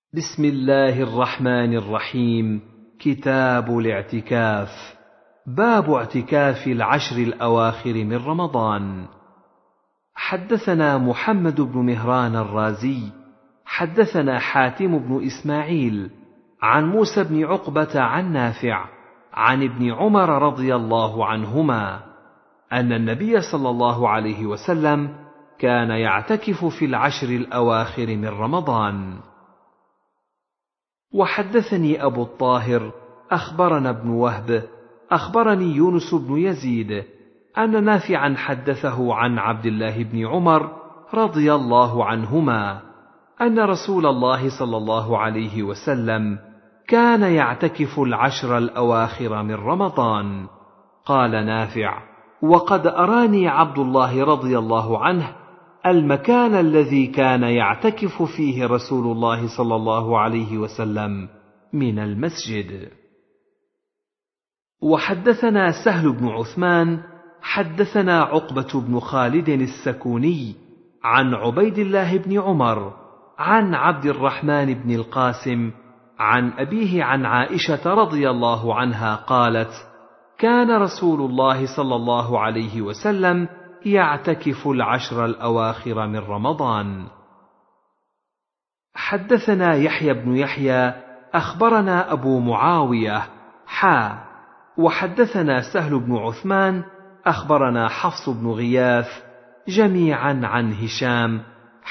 بسم الله الرحمن الرحيم. كتاب الاعتكاف. باب اعتكاف العشر الأواخر من رمضان. حدثنا محمد بن مهران الرازي حدثنا حاتم بن إسماعيل عن موسى بن عقبة عن نافع عن ابن عمر رضي الله عنهما أن النبي صلى الله عليه وسلم كان يعتكف في العشر الأواخر من رمضان. وحدثني أبو الطاهر أخبرنا ابن وهب أخبرني يونس بن يزيد أن نافعا حدثه عن عبد الله بن عمر رضي الله عنهما أن رسول الله صلى الله عليه وسلم كان يعتكف العشر الأواخر من رمضان. قال نافع: وقد أراني عبد الله رضي الله عنه المكان الذي كان يعتكف فيه رسول الله صلى الله عليه وسلم من المسجد. وحدثنا سهل بن عثمان حدثنا عقبة بن خالد السكوني عن عبيد الله بن عمر عن عبد الرحمن بن القاسم عن أبيه عن عائشة رضي الله عنها قالت: كان رسول الله صلى الله عليه وسلم يعتكف العشر الأواخر من رمضان. حدثنا يحيى بن يحيى أخبرنا أبو معاوية وحدثنا سهل بن عثمان أخبرنا حفص بن غياث جميعا عن هشام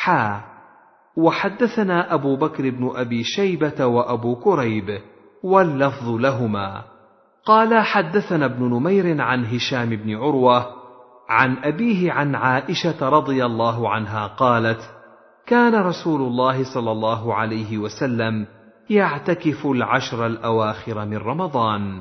وحدثنا أبو بكر بن أبي شيبة وأبو كريب واللفظ لهما قال: حدثنا ابن نمير عن هشام بن عروة عن أبيه عن عائشة رضي الله عنها قالت: كان رسول الله صلى الله عليه وسلم يعتكف العشر الأواخر من رمضان.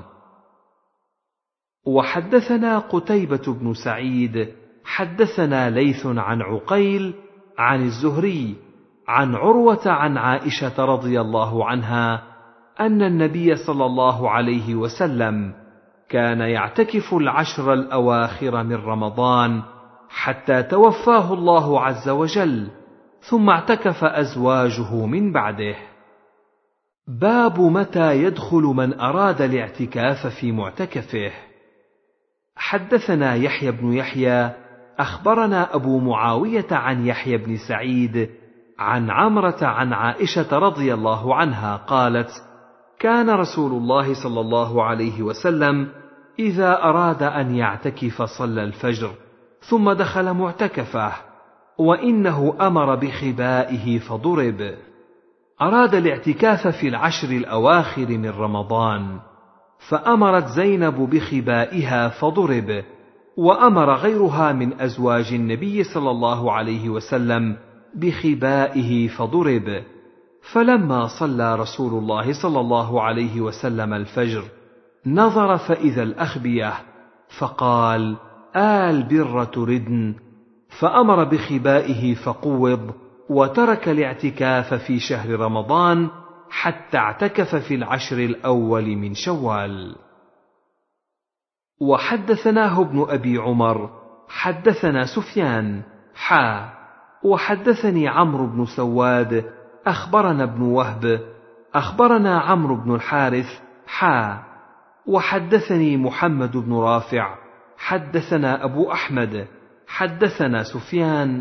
وحدثنا قتيبة بن سعيد حدثنا ليث عن عقيل عن الزهري عن عروة عن عائشة رضي الله عنها أن النبي صلى الله عليه وسلم كان يعتكف العشر الأواخر من رمضان حتى توفاه الله عز وجل، ثم اعتكف أزواجه من بعده. باب متى يدخل من أراد الاعتكاف في معتكفه. حدثنا يحيى بن يحيى أخبرنا أبو معاوية عن يحيى بن سعيد عن عمرة عن عائشة رضي الله عنها قالت: كان رسول الله صلى الله عليه وسلم إذا أراد أن يعتكف صلى الفجر ثم دخل معتكفه، وإنه أمر بخبائه فضرب. أراد الاعتكاف في العشر الأواخر من رمضان، فأمرت زينب بخبائها فضرب، وأمر غيرها من أزواج النبي صلى الله عليه وسلم بخبائه فضرب. فلما صلى رسول الله صلى الله عليه وسلم الفجر نظر فإذا الأخبية، فقال: البر تردن، فأمر بخبائه فقوض، وترك الاعتكاف في شهر رمضان حتى اعتكف في العشر الأول من شوال. وحدثناه ابن أبي عمر حدثنا سفيان وحدثني عمرو بن سواد أخبرنا ابن وهب أخبرنا عمرو بن الحارث وحدثني محمد بن رافع حدثنا أبو أحمد حدثنا سفيان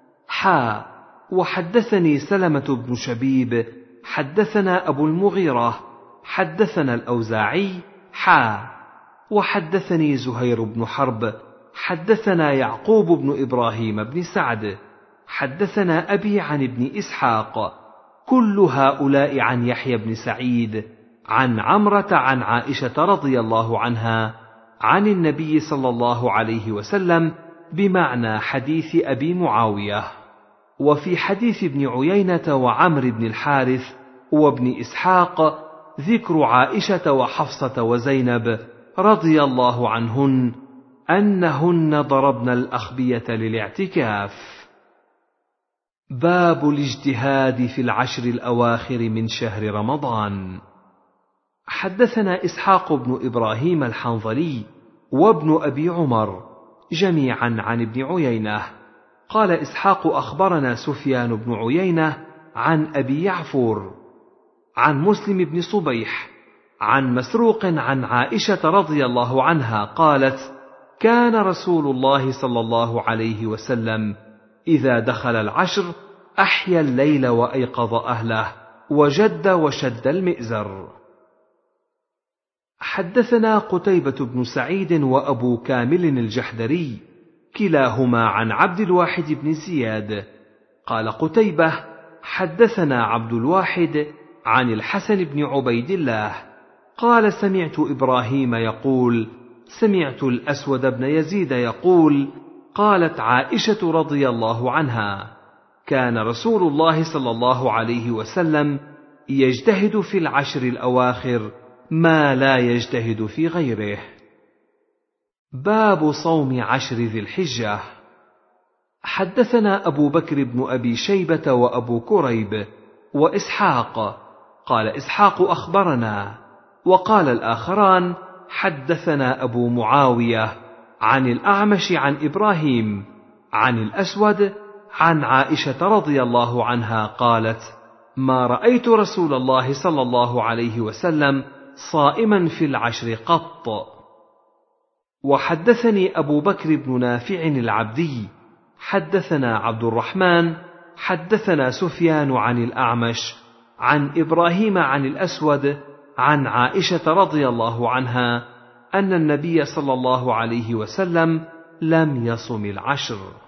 وحدثني سلمة بن شبيب حدثنا أبو المغيرة حدثنا الأوزاعي وحدثني زهير بن حرب حدثنا يعقوب بن إبراهيم بن سعد حدثنا أبي عن ابن إسحاق، كل هؤلاء عن يحيى بن سعيد عن عمرة عن عائشة رضي الله عنها عن النبي صلى الله عليه وسلم بمعنى حديث أبي معاوية. وفي حديث ابن عيينة وعمر بن الحارث وابن إسحاق ذكر عائشة وحفصة وزينب رضي الله عنهن أنهن ضربن الأخبية للاعتكاف. باب الاجتهاد في العشر الأواخر من شهر رمضان. حدثنا إسحاق بن إبراهيم الحنظلي وابن أبي عمر جميعا عن ابن عيينة قال إسحاق: أخبرنا سفيان بن عيينة عن أبي يعفور عن مسلم بن صبيح عن مسروق عن عائشة رضي الله عنها قالت: كان رسول الله صلى الله عليه وسلم إذا دخل العشر أحيا الليل وأيقظ أهله وجد وشد المئزر. حدثنا قتيبة بن سعيد وأبو كامل الجحدري كلاهما عن عبد الواحد بن زياد قال قتيبة: حدثنا عبد الواحد عن الحسن بن عبيد الله قال: سمعت إبراهيم يقول: سمعت الأسود بن يزيد يقول: قالت عائشة رضي الله عنها: كان رسول الله صلى الله عليه وسلم يجتهد في العشر الأواخر ما لا يجتهد في غيره. باب صوم عشر ذي الحجة. حدثنا أبو بكر بن أبي شيبة وأبو كريب وإسحاق قال إسحاق أخبرنا، وقال الآخران حدثنا أبو معاوية عن الأعمش عن إبراهيم عن الأسود عن عائشة رضي الله عنها قالت: ما رأيت رسول الله صلى الله عليه وسلم صائما في العشر قط. وحدثني أبو بكر بن نافع العبدي حدثنا عبد الرحمن حدثنا سفيان عن الأعمش عن إبراهيم عن الأسود عن عائشة رضي الله عنها أن النبي صلى الله عليه وسلم لم يصم العشر.